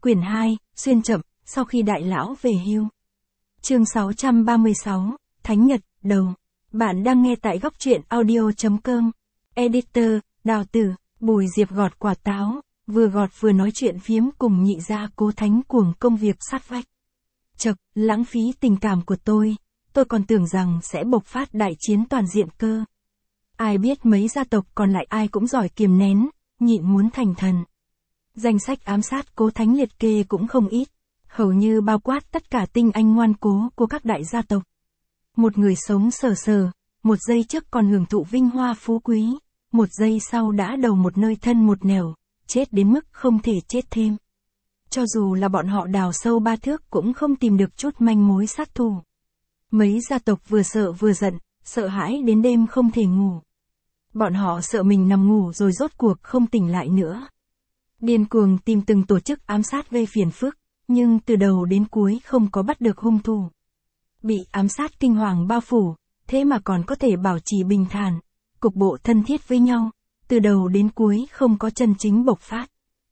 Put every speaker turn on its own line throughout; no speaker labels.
Quyển 2, xuyên chậm, sau khi đại lão về hưu. Chương 636, Thánh Nhật, đầu. Bạn đang nghe tại góc truyện audio.com. Editor, Đào Tử. Bùi Diệp gọt quả táo, vừa gọt vừa nói chuyện phiếm cùng nhị gia Cố Thánh cuồng công việc sát vách. Chậc, lãng phí tình cảm của tôi còn tưởng rằng sẽ bộc phát đại chiến toàn diện cơ. Ai biết mấy gia tộc còn lại ai cũng giỏi kiềm nén, nhịn muốn thành thần. Danh sách ám sát Cố Thánh liệt kê cũng không ít, hầu như bao quát tất cả tinh anh ngoan cố của các đại gia tộc. Một người sống sờ sờ, một giây trước còn hưởng thụ vinh hoa phú quý, một giây sau đã đầu một nơi thân một nẻo, chết đến mức không thể chết thêm. Cho dù là bọn họ đào sâu 3 thước cũng không tìm được chút manh mối sát thủ. Mấy gia tộc vừa sợ vừa giận, sợ hãi đến đêm không thể ngủ. Bọn họ sợ mình nằm ngủ rồi rốt cuộc không tỉnh lại nữa. Điên cuồng tìm từng tổ chức ám sát gây phiền phức, nhưng từ đầu đến cuối không có bắt được hung thủ. Bị ám sát kinh hoàng bao phủ, thế mà còn có thể bảo trì bình thản, cục bộ thân thiết với nhau, từ đầu đến cuối không có chân chính bộc phát.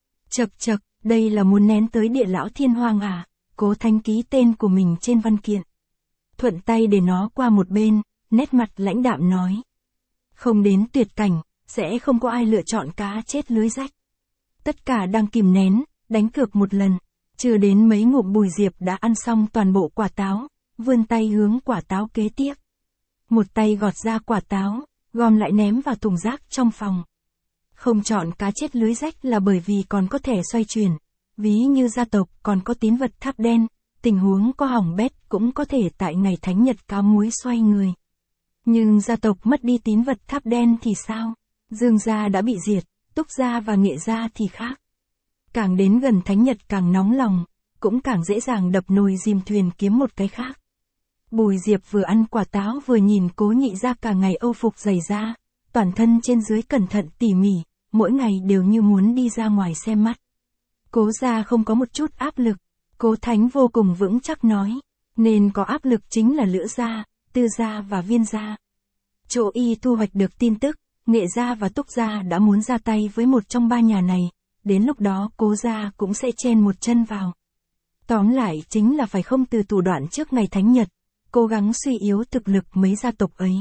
Chậc, đây là muốn nén tới địa lão thiên hoang à? Cố Thánh ký tên của mình trên văn kiện. Thuận tay để nó qua một bên, nét mặt lãnh đạm nói. Không đến tuyệt cảnh, sẽ không có ai lựa chọn cá chết lưới rách. Tất cả đang kìm nén, đánh cược một lần. Chưa đến mấy ngụm Bùi Diệp đã ăn xong toàn bộ quả táo, vươn tay hướng quả táo kế tiếp. Một tay gọt ra quả táo, gom lại ném vào thùng rác trong phòng. Không chọn cá chết lưới rách là bởi vì còn có thể xoay chuyển. Ví như gia tộc còn có tín vật tháp đen, tình huống có hỏng bét cũng có thể tại ngày thánh nhật cáo muối xoay người. Nhưng gia tộc mất đi tín vật tháp đen thì sao? Dương gia đã bị diệt, Túc gia và Nghệ gia thì khác. Càng đến gần thánh nhật càng nóng lòng, cũng càng dễ dàng đập nồi dìm thuyền kiếm một cái khác. Bùi Diệp vừa ăn quả táo vừa nhìn Cố nhị gia cả ngày âu phục dày da, toàn thân trên dưới cẩn thận tỉ mỉ, mỗi ngày đều như muốn đi ra ngoài xem mắt. Cố gia không có một chút áp lực, Cố Thánh vô cùng vững chắc nói, nên có áp lực chính là Lữ gia, Tư gia và Viên gia. Chỗ y thu hoạch được tin tức, Nghệ gia và Túc gia đã muốn ra tay với một trong 3 nhà này, đến lúc đó Cố gia cũng sẽ chen một chân vào. Tóm lại chính là phải không từ thủ đoạn trước ngày thánh nhật, cố gắng suy yếu thực lực mấy gia tộc ấy.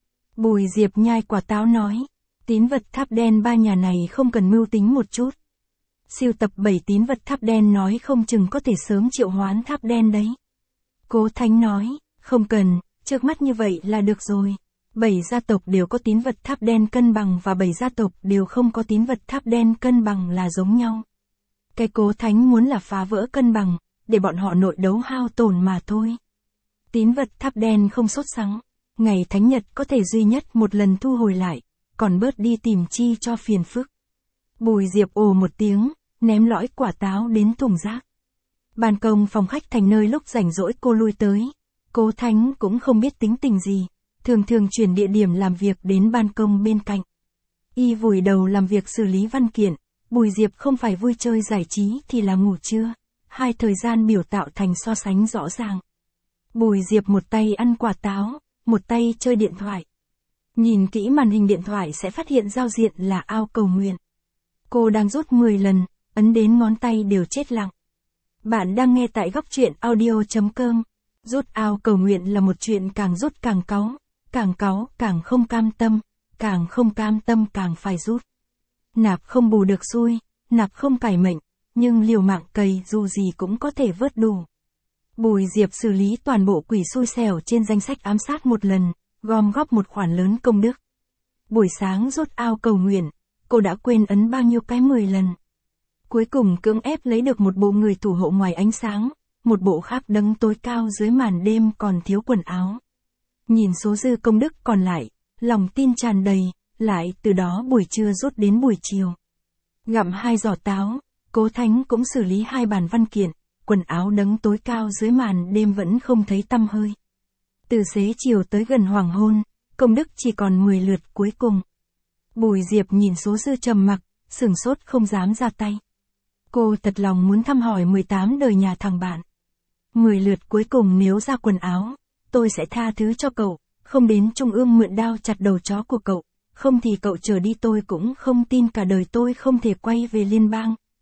Bùi Diệp nhai quả táo nói, tín vật tháp đen 3 nhà này không cần mưu tính một chút. Siêu tập 7 tín vật tháp đen nói không chừng có thể sớm triệu hoán tháp đen đấy. Cố Thánh nói, không cần, trước mắt như vậy là được rồi. 7 gia tộc đều có tín vật tháp đen cân bằng và 7 gia tộc đều không có tín vật tháp đen cân bằng là giống nhau. Cái Cố Thánh muốn là phá vỡ cân bằng, để bọn họ nội đấu hao tổn mà thôi. Tín vật tháp đen không sốt sắng, ngày thánh nhật có thể duy nhất một lần thu hồi lại, còn bớt đi tìm chi cho phiền phức. Bùi Diệp ồ một tiếng, ném lõi quả táo đến thùng rác. Ban công phòng khách thành nơi lúc rảnh rỗi cô lui tới. Cố Thánh cũng không biết tính tình gì, thường chuyển địa điểm làm việc đến ban công bên cạnh. Y vùi đầu làm việc xử lý văn kiện, Bùi Diệp không phải vui chơi giải trí thì là ngủ trưa. Hai thời gian biểu tạo thành so sánh rõ ràng. Bùi Diệp một tay ăn quả táo, một tay chơi điện thoại. Nhìn kỹ màn hình điện thoại sẽ phát hiện giao diện là ao cầu nguyện. Cô đang rút 10 lần, ấn đến ngón tay đều chết lặng. Bạn đang nghe tại góc truyện audio.com. Rút ao cầu nguyện là một chuyện càng rút càng cáu càng không cam tâm, càng không cam tâm càng phải rút. Nạp không bù được xui, nạp không cải mệnh, nhưng liều mạng cày dù gì cũng có thể vớt đủ. Bùi Diệp xử lý toàn bộ quỷ xui xẻo trên danh sách ám sát một lần, gom góp một khoản lớn công đức. Buổi sáng rút ao cầu nguyện, cô đã quên ấn bao nhiêu cái 10 lần. Cuối cùng cưỡng ép lấy được một bộ người thủ hộ ngoài ánh sáng, một bộ khác đấng tối cao dưới màn đêm còn thiếu quần áo. Nhìn số dư công đức còn lại, lòng tin tràn đầy, lại từ đó buổi trưa rút đến buổi chiều. Gặm 2 giỏ táo, Cố Thánh cũng xử lý 2 bản văn kiện, quần áo đấng tối cao dưới màn đêm vẫn không thấy tăm hơi. Từ xế chiều tới gần hoàng hôn, công đức chỉ còn 10 lượt cuối cùng. Bùi Diệp nhìn số dư trầm mặc, sửng sốt không dám ra tay. Cô thật lòng muốn thăm hỏi 18 đời nhà thằng bạn. 10 lượt cuối cùng nếu ra quần áo, tôi sẽ tha thứ cho cậu, không đến trung ương mượn đao chặt đầu chó của cậu, không thì cậu trở đi tôi cũng không tin cả đời tôi không thể quay về liên bang,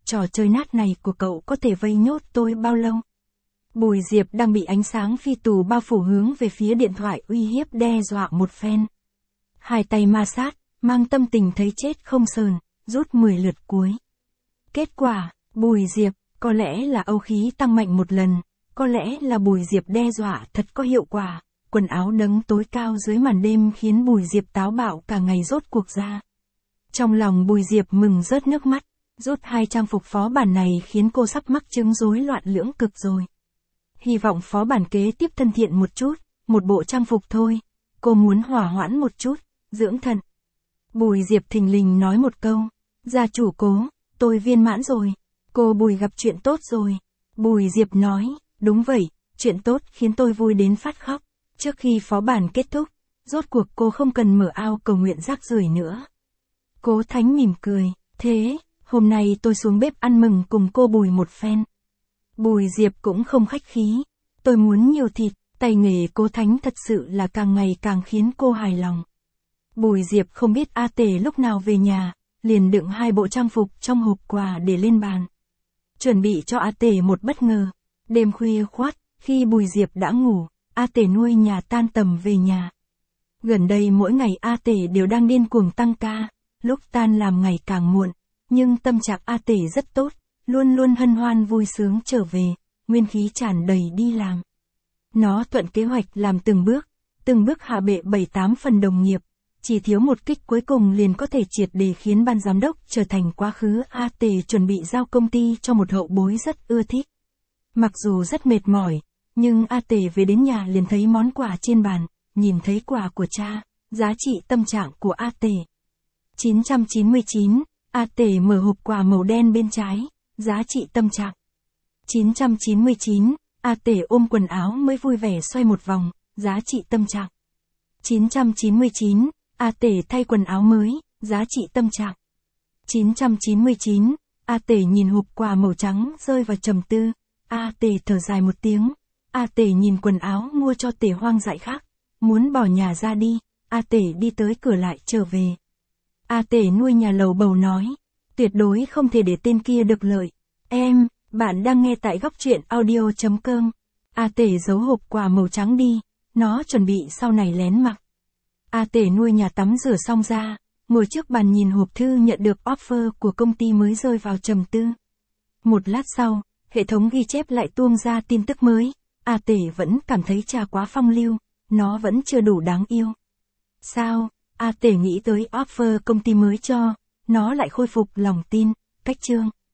trò chơi nát này của cậu có thể vây nhốt tôi bao lâu? Bùi Diệp đang bị ánh sáng phi tù bao phủ hướng về phía điện thoại uy hiếp đe dọa một phen. Hai tay ma sát, mang tâm tình thấy chết không sờn, rút 10 lượt cuối. Kết quả, Bùi Diệp, có lẽ là âu khí tăng mạnh một lần, có lẽ là Bùi Diệp đe dọa thật có hiệu quả, quần áo đấng tối cao dưới màn đêm khiến Bùi Diệp táo bạo cả ngày rốt cuộc ra. Trong lòng Bùi Diệp mừng rớt nước mắt, rút 2 trang phục phó bản này khiến cô sắp mắc chứng rối loạn lưỡng cực rồi. Hy vọng phó bản kế tiếp thân thiện một chút, một bộ trang phục thôi, cô muốn hỏa hoãn một chút, dưỡng thận. Bùi Diệp thình lình nói một câu, gia chủ cố, tôi viên mãn rồi, cô Bùi gặp chuyện tốt rồi. Bùi Diệp nói, đúng vậy, chuyện tốt khiến tôi vui đến phát khóc. Trước khi phó bản kết thúc, rốt cuộc cô không cần mở ao cầu nguyện rác rưởi nữa. Cố Thánh mỉm cười, thế, hôm nay tôi xuống bếp ăn mừng cùng cô Bùi một phen. Bùi Diệp cũng không khách khí, tôi muốn nhiều thịt, tay nghề Cố Thánh thật sự là càng ngày càng khiến cô hài lòng. Bùi Diệp không biết A Tể lúc nào về nhà, liền đựng 2 bộ trang phục trong hộp quà để lên bàn. Chuẩn bị cho A Tể một bất ngờ. Đêm khuya khoắt, khi Bùi Diệp đã ngủ, A Tể nuôi nhà tan tầm về nhà. Gần đây mỗi ngày A Tể đều đang điên cuồng tăng ca, lúc tan làm ngày càng muộn, nhưng tâm trạng A Tể rất tốt, luôn luôn hân hoan vui sướng trở về, nguyên khí tràn đầy đi làm. Nó thuận kế hoạch làm từng bước hạ bệ 7-8 phần đồng nghiệp, chỉ thiếu một kích cuối cùng liền có thể triệt để khiến ban giám đốc trở thành quá khứ. A Tể chuẩn bị giao công ty cho một hậu bối rất ưa thích. Mặc dù rất mệt mỏi, nhưng A Tể về đến nhà liền thấy món quà trên bàn, nhìn thấy quà của cha, giá trị tâm trạng của A Tể. 999, A Tể mở hộp quà màu đen bên trái, giá trị tâm trạng. 999, A Tể ôm quần áo mới vui vẻ xoay một vòng, giá trị tâm trạng. 999, A Tể thay quần áo mới, giá trị tâm trạng. 999, A Tể nhìn hộp quà màu trắng rơi vào trầm tư. A Tể thở dài một tiếng. A Tể nhìn quần áo mua cho Tể hoang dại khác, muốn bỏ nhà ra đi. A Tể đi tới cửa lại trở về. A Tể nuôi nhà lầu bầu nói, tuyệt đối không thể để tên kia được lợi. Em, bạn đang nghe tại góc truyện audio.com. A Tể giấu hộp quà màu trắng đi, nó chuẩn bị sau này lén mặc. A Tể nuôi nhà tắm rửa xong ra, ngồi trước bàn nhìn hộp thư nhận được offer của công ty mới rơi vào trầm tư. Một lát sau, hệ thống ghi chép lại tuông ra tin tức mới. A Tể vẫn cảm thấy cha quá phong lưu, nó vẫn chưa đủ đáng yêu. Sao? A Tể nghĩ tới offer công ty mới cho, nó lại khôi phục lòng tin, cách chương.